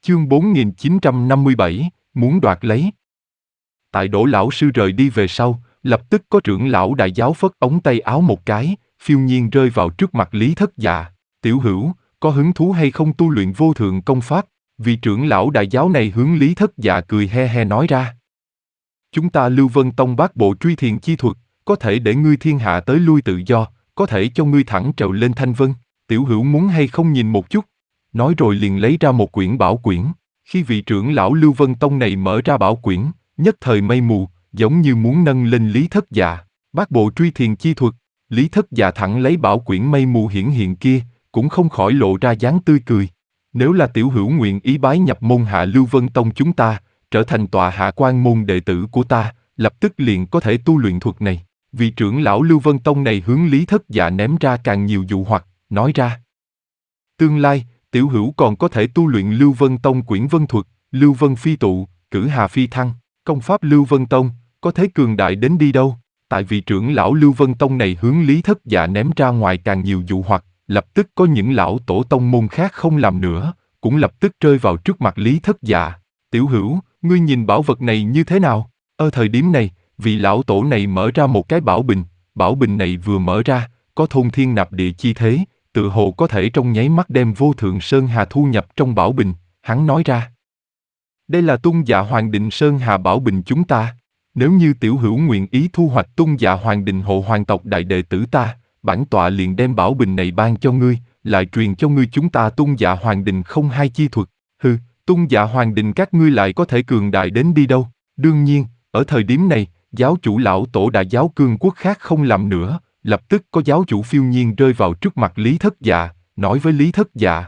Chương 4957, muốn đoạt lấy. Tại Đỗ lão sư rời đi về sau, lập tức có trưởng lão đại giáo phất ống tay áo một cái, phiêu nhiên rơi vào trước mặt Lý Thất Dạ. Tiểu hữu, có hứng thú hay không tu luyện vô thượng công pháp? Vị trưởng lão đại giáo này hướng Lý Thất Dạ cười he he nói ra. Chúng ta Lưu Vân Tông bát bộ truy thiền chi thuật, có thể để ngươi thiên hạ tới lui tự do, có thể cho ngươi thẳng trèo lên thanh vân. Tiểu hữu muốn hay không nhìn một chút? Nói rồi liền lấy ra một quyển bảo quyển. Khi vị trưởng lão Lưu Vân Tông này mở ra bảo quyển, nhất thời mây mù, giống như muốn nâng lên Lý Thất Dạ. Bát bộ truy thiền chi thuật, Lý Thất Dạ thẳng lấy bảo quyển mây mù hiển hiện kia, cũng không khỏi lộ ra dáng tươi cười. Nếu là tiểu hữu nguyện ý bái nhập môn hạ Lưu Vân Tông chúng ta, trở thành tọa hạ quan môn đệ tử của ta, lập tức liền có thể tu luyện thuật này. Vị trưởng lão Lưu Vân Tông này hướng Lý Thất Dạ ném ra càng nhiều dụ hoặc, nói ra. Tương lai, tiểu hữu còn có thể tu luyện Lưu Vân Tông quyển vân thuật, Lưu Vân phi tụ, cử hà phi thăng, công pháp Lưu Vân Tông, có thế cường đại đến đi đâu. Tại vị trưởng lão Lưu Vân Tông này hướng Lý Thất Dạ ném ra ngoài càng nhiều dụ hoặc, lập tức có những lão tổ tông môn khác không làm nữa, cũng lập tức rơi vào trước mặt Lý Thất Dạ. Tiểu hữu, ngươi nhìn bảo vật này như thế nào? Ở thời điểm này, vị lão tổ này mở ra một cái bảo bình này vừa mở ra, có thôn thiên nạp địa chi thế, tự hồ có thể trong nháy mắt đem vô thượng sơn hà thu nhập trong bảo bình. Hắn nói ra, đây là Tung Dạ Hoàng Định sơn hà bảo bình chúng ta. Nếu như tiểu hữu nguyện ý thu hoạch Tung Dạ Hoàng Định hộ hoàng tộc đại đệ tử ta, bản tọa liền đem bảo bình này ban cho ngươi, lại truyền cho ngươi chúng ta Tung Dạ Hoàng Định không hai chi thuật. Hừ, Tung Dạ Hoàng Định các ngươi lại có thể cường đại đến đi đâu? Đương nhiên, ở thời điểm này, giáo chủ lão tổ đại giáo cương quốc khác không làm nữa, lập tức có giáo chủ phiêu nhiên rơi vào trước mặt Lý Thất Dạ, nói với Lý Thất Dạ.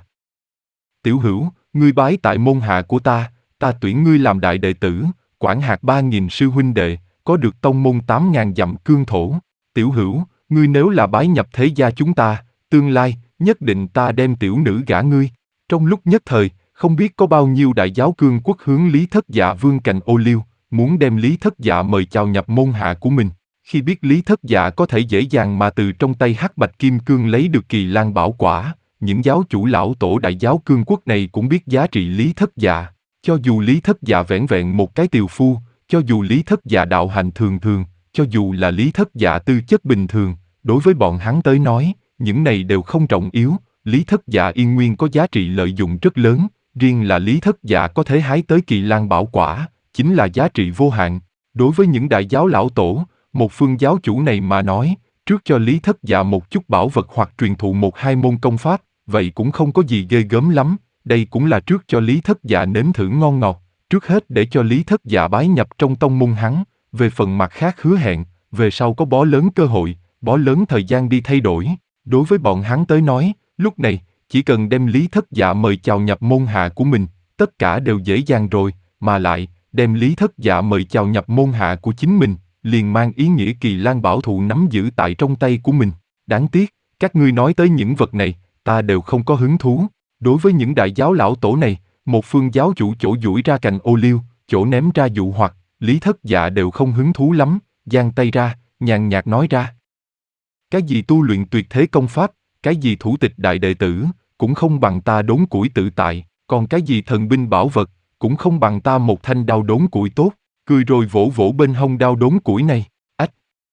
Tiểu hữu, ngươi bái tại môn hạ của ta tuyển ngươi làm đại đệ tử, quản hạt 3.000 sư huynh đệ, có được tông môn 8.000 dặm cương thổ. Tiểu hữu, ngươi nếu là bái nhập thế gia chúng ta, tương lai, nhất định ta đem tiểu nữ gả ngươi. Trong lúc nhất thời, không biết có bao nhiêu đại giáo cương quốc hướng Lý Thất Dạ vương cành ô liu, muốn đem Lý Thất Dạ mời chào nhập môn hạ của mình. Khi biết Lý Thất Dạ có thể dễ dàng mà từ trong tay Hắc Bạch Kim Cương lấy được Kỳ Lan Bảo Quả, những giáo chủ lão tổ đại giáo cương quốc này cũng biết giá trị Lý Thất Dạ. Cho dù Lý Thất Dạ vẻn vẹn một cái tiều phu, cho dù Lý Thất Dạ đạo hành thường thường, cho dù là Lý Thất Dạ tư chất bình thường, đối với bọn hắn tới nói, những này đều không trọng yếu. Lý Thất Dạ yên nguyên có giá trị lợi dụng rất lớn, riêng là Lý Thất Dạ có thể hái tới Kỳ Lan Bảo Quả, chính là giá trị vô hạn. Đối với những đại giáo lão tổ, một phương giáo chủ này mà nói, trước cho Lý Thất Dạ một chút bảo vật hoặc truyền thụ một hai môn công pháp, vậy cũng không có gì ghê gớm lắm. Đây cũng là trước cho Lý Thất Dạ nếm thử ngon ngọt, trước hết để cho Lý Thất Dạ bái nhập trong tông môn hắn, về phần mặt khác hứa hẹn, về sau có bó lớn cơ hội, bó lớn thời gian đi thay đổi. Đối với bọn hắn tới nói, lúc này, chỉ cần đem Lý Thất Dạ mời chào nhập môn hạ của mình, tất cả đều dễ dàng rồi, mà lại, đem Lý Thất Dạ mời chào nhập môn hạ của chính mình, liền mang ý nghĩa Kỳ Lan Bảo Thụ nắm giữ tại trong tay của mình. Đáng tiếc, các ngươi nói tới những vật này, ta đều không có hứng thú. Đối với những đại giáo lão tổ này, một phương giáo chủ chỗ duỗi ra cành ô liu, chỗ ném ra dụ hoặc, Lý Thất Dạ đều không hứng thú lắm, giang tay ra, nhàn nhạt nói ra. Cái gì tu luyện tuyệt thế công pháp, cái gì thủ tịch đại đệ tử, cũng không bằng ta đốn củi tự tại, còn cái gì thần binh bảo vật, cũng không bằng ta một thanh đao đốn củi tốt, cười rồi vỗ vỗ bên hông đao đốn củi này. Ách!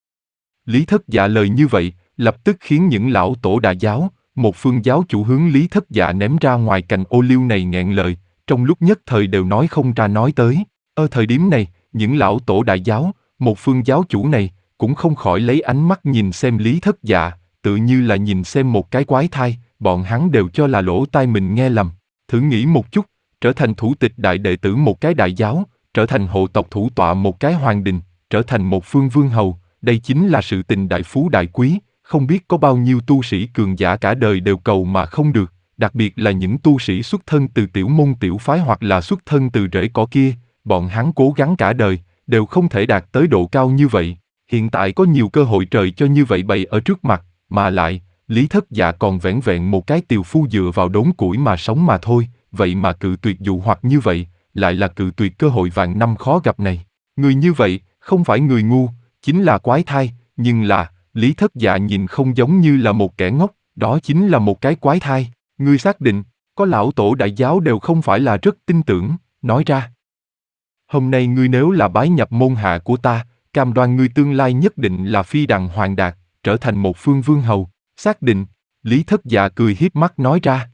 Lý Thất Dạ lời như vậy, lập tức khiến những lão tổ đại giáo, một phương giáo chủ hướng Lý Thất Dạ ném ra ngoài cành ô liu này nghẹn lời, trong lúc nhất thời đều nói không ra nói tới. Ở thời điểm này, những lão tổ đại giáo, một phương giáo chủ này, cũng không khỏi lấy ánh mắt nhìn xem Lý Thất Dạ, tự như là nhìn xem một cái quái thai, bọn hắn đều cho là lỗ tai mình nghe lầm. Thử nghĩ một chút, trở thành thủ tịch đại đệ tử một cái đại giáo, trở thành hộ tộc thủ tọa một cái hoàng đình, trở thành một phương vương hầu, đây chính là sự tình đại phú đại quý. Không biết có bao nhiêu tu sĩ cường giả cả đời đều cầu mà không được, đặc biệt là những tu sĩ xuất thân từ tiểu môn tiểu phái hoặc là xuất thân từ rễ cỏ kia, bọn hắn cố gắng cả đời, đều không thể đạt tới độ cao như vậy. Hiện tại có nhiều cơ hội trời cho như vậy bày ở trước mặt, mà lại, Lý Thất Dạ còn vẻn vẹn một cái tiều phu dựa vào đốn củi mà sống mà thôi, vậy mà cự tuyệt dụ hoặc như vậy, lại là cự tuyệt cơ hội vạn năm khó gặp này. Người như vậy, không phải người ngu, chính là quái thai, nhưng là, Lý Thất Dạ nhìn không giống như là một kẻ ngốc, đó chính là một cái quái thai. Ngươi xác định? Có lão tổ đại giáo đều không phải là rất tin tưởng, nói ra. Hôm nay ngươi nếu là bái nhập môn hạ của ta, cam đoan ngươi tương lai nhất định là phi đằng hoàng đạt, trở thành một phương vương hầu, xác định. Lý Thất Dạ cười hiếp mắt nói ra.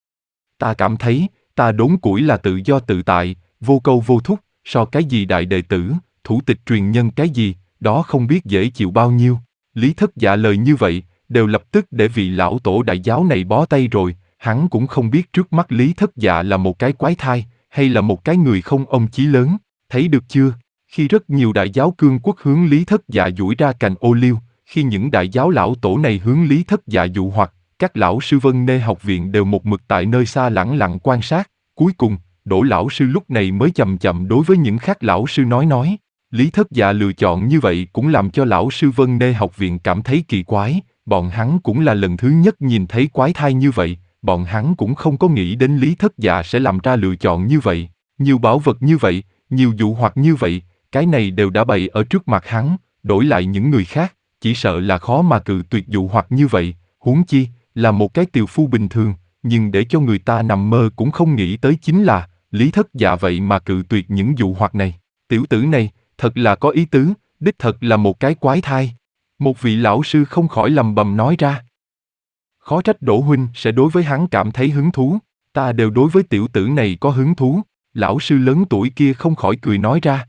Ta cảm thấy, ta đốn củi là tự do tự tại, vô câu vô thúc, so cái gì đại đệ tử, thủ tịch truyền nhân cái gì, đó không biết dễ chịu bao nhiêu. Lý Thất Dạ lời như vậy, đều lập tức để vị lão tổ đại giáo này bó tay rồi, hắn cũng không biết trước mắt Lý Thất Dạ là một cái quái thai, hay là một cái người không ông chí lớn, thấy được chưa? Khi rất nhiều đại giáo cương quốc hướng Lý Thất Dạ duỗi ra cành ô liu, khi những đại giáo lão tổ này hướng Lý Thất Dạ dụ hoặc, các lão sư Vân Nê học viện đều một mực tại nơi xa lẳng lặng quan sát, cuối cùng, Đỗ lão sư lúc này mới chậm chậm đối với những khác lão sư nói. Lý Thất Dạ lựa chọn như vậy cũng làm cho lão sư Vân Nê học viện cảm thấy kỳ quái, bọn hắn cũng là lần thứ nhất nhìn thấy quái thai như vậy, bọn hắn cũng không có nghĩ đến Lý Thất Dạ sẽ làm ra lựa chọn như vậy, nhiều bảo vật như vậy, nhiều dụ hoặc như vậy, cái này đều đã bày ở trước mặt hắn, đổi lại những người khác, chỉ sợ là khó mà cự tuyệt dụ hoặc như vậy, huống chi, là một cái tiều phu bình thường, nhưng để cho người ta nằm mơ cũng không nghĩ tới chính là, Lý Thất Dạ vậy mà cự tuyệt những dụ hoặc này, tiểu tử này, thật là có ý tứ, đích thật là một cái quái thai. Một vị lão sư không khỏi lầm bầm nói ra. Khó trách Đỗ huynh sẽ đối với hắn cảm thấy hứng thú, ta đều đối với tiểu tử này có hứng thú, lão sư lớn tuổi kia không khỏi cười nói ra.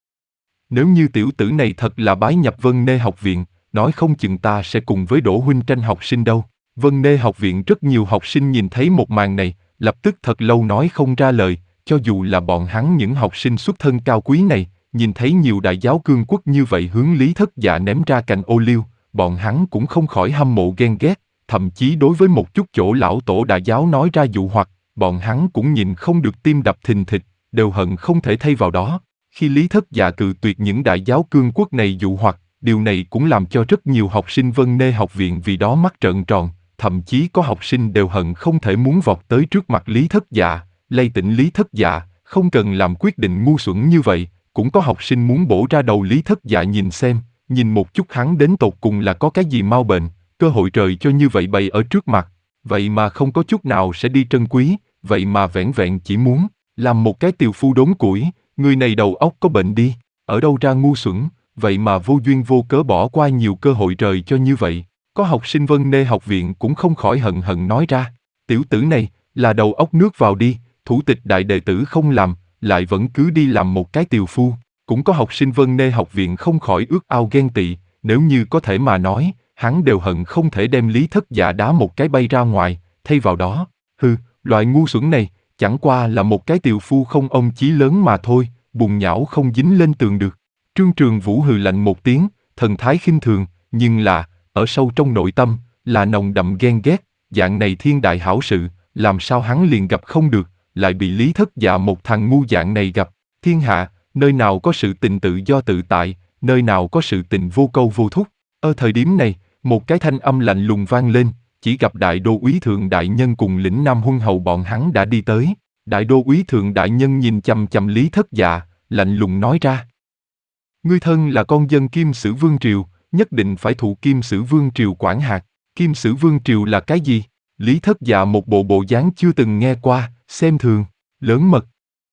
Nếu như tiểu tử này thật là bái nhập Vân Nê học viện, nói không chừng ta sẽ cùng với Đỗ huynh tranh học sinh đâu. Vân Nê học viện rất nhiều học sinh nhìn thấy một màn này, lập tức thật lâu nói không ra lời, cho dù là bọn hắn những học sinh xuất thân cao quý này, nhìn thấy nhiều đại giáo cương quốc như vậy hướng Lý Thất Dạ ném ra cành ô liu, bọn hắn cũng không khỏi hâm mộ ghen ghét, thậm chí đối với một chút chỗ lão tổ đại giáo nói ra dụ hoặc, bọn hắn cũng nhìn không được tim đập thình thịch, đều hận không thể thay vào đó. Khi Lý Thất Dạ cự tuyệt những đại giáo cương quốc này dụ hoặc, điều này cũng làm cho rất nhiều học sinh Vân Nê học viện vì đó mắt trợn tròn, thậm chí có học sinh đều hận không thể muốn vọt tới trước mặt Lý Thất Dạ, lay tỉnh Lý Thất Dạ, không cần làm quyết định ngu xuẩn như vậy, cũng có học sinh muốn bổ ra đầu Lý Thất Dạ nhìn xem, nhìn một chút hắn đến tột cùng là có cái gì mau bệnh, cơ hội trời cho như vậy bày ở trước mặt, vậy mà không có chút nào sẽ đi trân quý, vậy mà vẻn vẹn chỉ muốn làm một cái tiều phu đốn củi, người này đầu óc có bệnh đi, ở đâu ra ngu xuẩn, vậy mà vô duyên vô cớ bỏ qua nhiều cơ hội trời cho như vậy. Có học sinh Vân Nê học viện cũng không khỏi hận hận nói ra, tiểu tử này, là đầu óc nước vào đi, thủ tịch đại đệ tử không làm, lại vẫn cứ đi làm một cái tiều phu. Cũng có học sinh Vân Nê học viện không khỏi ước ao ghen tị, nếu như có thể mà nói, hắn đều hận không thể đem Lý Thất Dạ đá một cái bay ra ngoài, thay vào đó, loại ngu xuẩn này, chẳng qua là một cái tiều phu không ông chí lớn mà thôi, bùn nhão không dính lên tường được. Trương Trường Vũ hừ lạnh một tiếng, thần thái khinh thường, nhưng là, ở sâu trong nội tâm, là nồng đậm ghen ghét, dạng này thiên đại hảo sự, làm sao hắn liền gặp không được, lại bị Lý Thất Dạ một thằng ngu dạng này gặp. Thiên hạ, nơi nào có sự tình tự do tự tại, nơi nào có sự tình vô câu vô thúc. Ở thời điểm này, một cái thanh âm lạnh lùng vang lên, chỉ gặp đại đô úy thượng đại nhân cùng lĩnh Nam Huân hầu bọn hắn đã đi tới. Đại đô úy thượng đại nhân nhìn chằm chằm Lý Thất Dạ, lạnh lùng nói ra. Ngươi thân là con dân Kim Sử Vương Triều, nhất định phải thụ Kim Sử Vương Triều quản hạt. Kim Sử Vương Triều là cái gì? Lý Thất Dạ một bộ dáng chưa từng nghe qua, xem thường, lớn mật.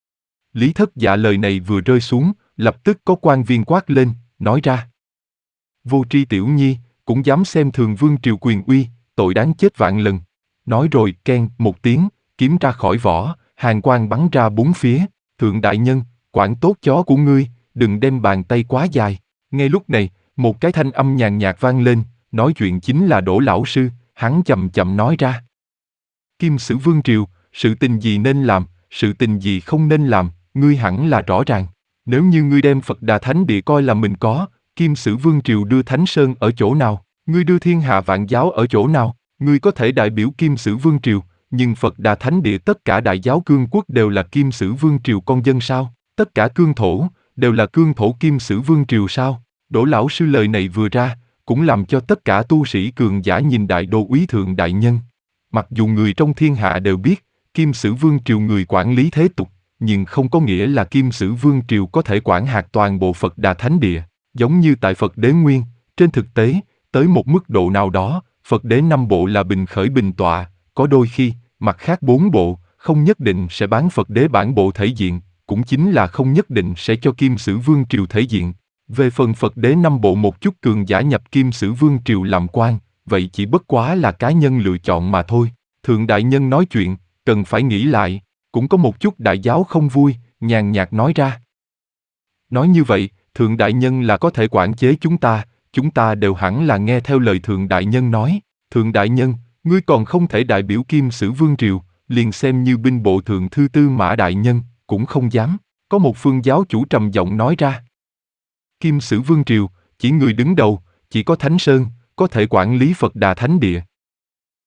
Lý Thất Dạ lời này vừa rơi xuống, lập tức có quan viên quát lên, nói ra. Vô tri tiểu nhi, cũng dám xem thường Vương Triều quyền uy, tội đáng chết vạn lần. Nói rồi keng một tiếng, kiếm ra khỏi vỏ, hàn quang bắn ra bốn phía. Thượng đại nhân, quản tốt chó của ngươi, đừng đem bàn tay quá dài. Ngay lúc này, một cái thanh âm nhàn nhạt vang lên, nói chuyện chính là Đỗ lão sư, hắn chậm chậm nói ra. Kim Sử Vương Triều, sự tình gì nên làm, sự tình gì không nên làm, ngươi hẳn là rõ ràng. Nếu như ngươi đem Phật Đà Thánh Địa coi là mình có, Kim Sử Vương Triều đưa Thánh Sơn ở chỗ nào, ngươi đưa Thiên Hạ Vạn Giáo ở chỗ nào, ngươi có thể đại biểu Kim Sử Vương Triều, nhưng Phật Đà Thánh Địa tất cả đại giáo cương quốc đều là Kim Sử Vương Triều con dân sao, tất cả cương thổ, đều là cương thổ Kim Sử Vương Triều sao. Đỗ lão sư lời này vừa ra, cũng làm cho tất cả tu sĩ cường giả nhìn đại đô úy thượng đại nhân. Mặc dù người trong thiên hạ đều biết, Kim Sử Vương Triều người quản lý thế tục, nhưng không có nghĩa là Kim Sử Vương Triều có thể quản hạt toàn bộ Phật Đà Thánh Địa. Giống như tại Phật Đế Nguyên, trên thực tế, tới một mức độ nào đó, Phật Đế năm bộ là bình khởi bình tọa, có đôi khi, mặt khác 4 bộ, không nhất định sẽ bán Phật đế bản bộ thể diện, cũng chính là không nhất định sẽ cho Kim Sử Vương Triều thể diện. Về phần Phật đế 5 bộ một chút cường giả nhập Kim Sử Vương Triều làm quan, vậy chỉ bất quá là cá nhân lựa chọn mà thôi. Thượng đại nhân nói chuyện, cần phải nghĩ lại, cũng có một chút đại giáo không vui, nhàn nhạt nói ra. Nói như vậy, Thượng đại nhân là có thể quản chế chúng ta đều hẳn là nghe theo lời Thượng đại nhân nói. Thượng đại nhân, ngươi còn không thể đại biểu Kim Sử Vương Triều, liền xem như binh bộ thượng thư Tư Mã đại nhân, cũng không dám. Có một phương giáo chủ trầm giọng nói ra. Kim Sử Vương Triều, chỉ người đứng đầu, chỉ có Thánh Sơn, có thể quản lý Phật Đà Thánh Địa.